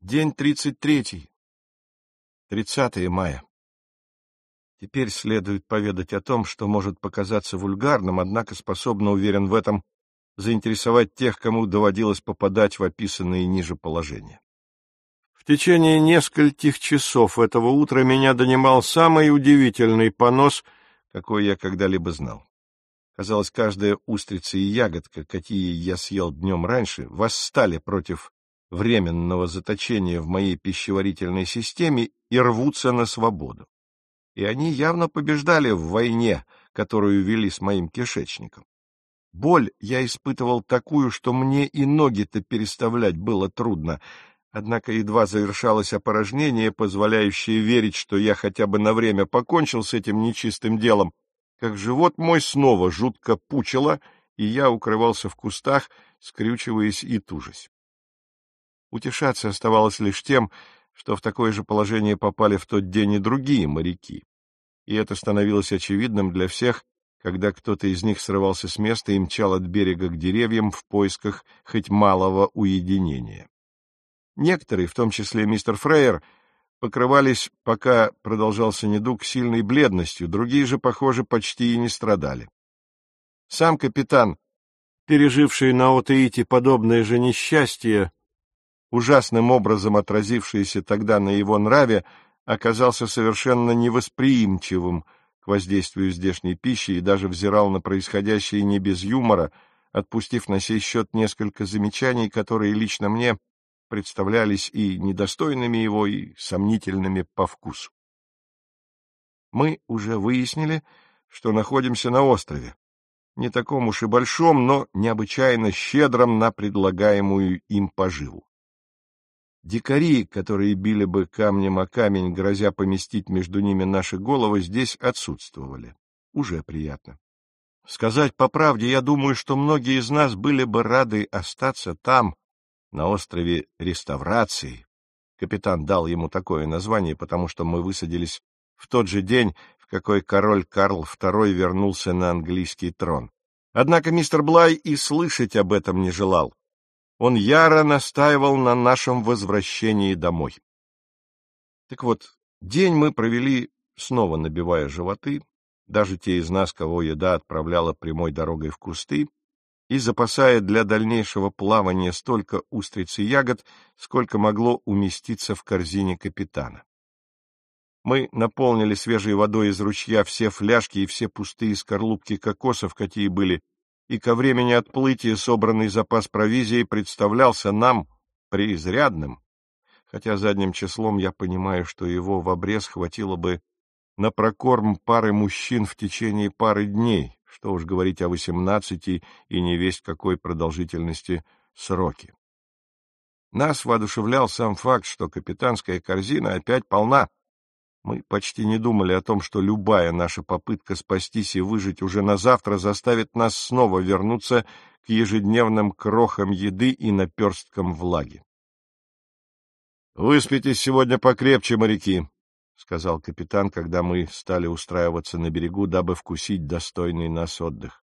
День 33. 30 мая. Теперь следует поведать о том, что может показаться вульгарным, однако способно, уверен в этом, заинтересовать тех, кому доводилось попадать в описанные ниже положения. В течение нескольких часов этого утра меня донимал самый удивительный понос, какой я когда-либо знал. Казалось, каждая устрица и ягодка, какие я съел днем раньше, восстали против временного заточения в моей пищеварительной системе и рвутся на свободу. И они явно побеждали в войне, которую вели с моим кишечником. Боль я испытывал такую, что мне и ноги-то переставлять было трудно, однако едва завершалось опорожнение, позволяющее верить, что я хотя бы на время покончил с этим нечистым делом, как живот мой снова жутко пучило, и я укрывался в кустах, скрючиваясь и тужась. Утешаться оставалось лишь тем, что в такое же положение попали в тот день и другие моряки. И это становилось очевидным для всех, когда кто-то из них срывался с места и мчал от берега к деревьям в поисках хоть малого уединения. Некоторые, в том числе мистер Фрейер, покрывались, пока продолжался недуг, сильной бледностью, другие же, похоже, почти и не страдали. Сам капитан, переживший на Отеите подобное же несчастье, ужасным образом отразившееся тогда на его нраве, оказался совершенно невосприимчивым к воздействию здешней пищи и даже взирал на происходящее не без юмора, отпустив на сей счет несколько замечаний, которые лично мне представлялись и недостойными его, и сомнительными по вкусу. Мы уже выяснили, что находимся на острове, не таком уж и большом, но необычайно щедром на предлагаемую им поживу. Дикари, которые били бы камнем о камень, грозя поместить между ними наши головы, здесь отсутствовали. Уже приятно. Сказать по правде, я думаю, что многие из нас были бы рады остаться там, на острове Реставрации. Капитан дал ему такое название, потому что мы высадились в тот же день, в какой король Карл II вернулся на английский трон. Однако мистер Блай и слышать об этом не желал. Он яро настаивал на нашем возвращении домой. Так вот, день мы провели, снова набивая животы, даже те из нас, кого еда отправляла прямой дорогой в кусты, и запасая для дальнейшего плавания столько устриц и ягод, сколько могло уместиться в корзине капитана. Мы наполнили свежей водой из ручья все фляжки и все пустые скорлупки кокосов, какие были, и ко времени отплытия собранный запас провизии представлялся нам преизрядным, хотя задним числом я понимаю, что его в обрез хватило бы на прокорм пары мужчин в течение пары дней, что уж говорить о 18 и невесть какой продолжительности сроки. Нас воодушевлял сам факт, что капитанская корзина опять полна. Мы почти не думали о том, что любая наша попытка спастись и выжить уже на завтра заставит нас снова вернуться к ежедневным крохам еды и наперсткам влаги. — Выспитесь сегодня покрепче, моряки, — сказал капитан, когда мы стали устраиваться на берегу, дабы вкусить достойный нас отдых.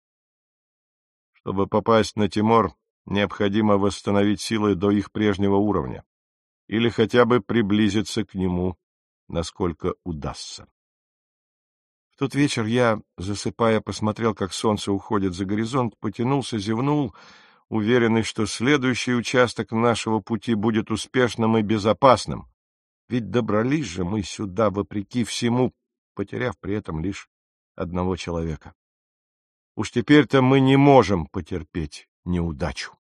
— Чтобы попасть на Тимор, необходимо восстановить силы до их прежнего уровня, или хотя бы приблизиться к нему, насколько удастся. В тот вечер я, засыпая, посмотрел, как солнце уходит за горизонт, потянулся, зевнул, уверенный, что следующий участок нашего пути будет успешным и безопасным. Ведь добрались же мы сюда, вопреки всему, потеряв при этом лишь одного человека. Уж теперь-то мы не можем потерпеть неудачу.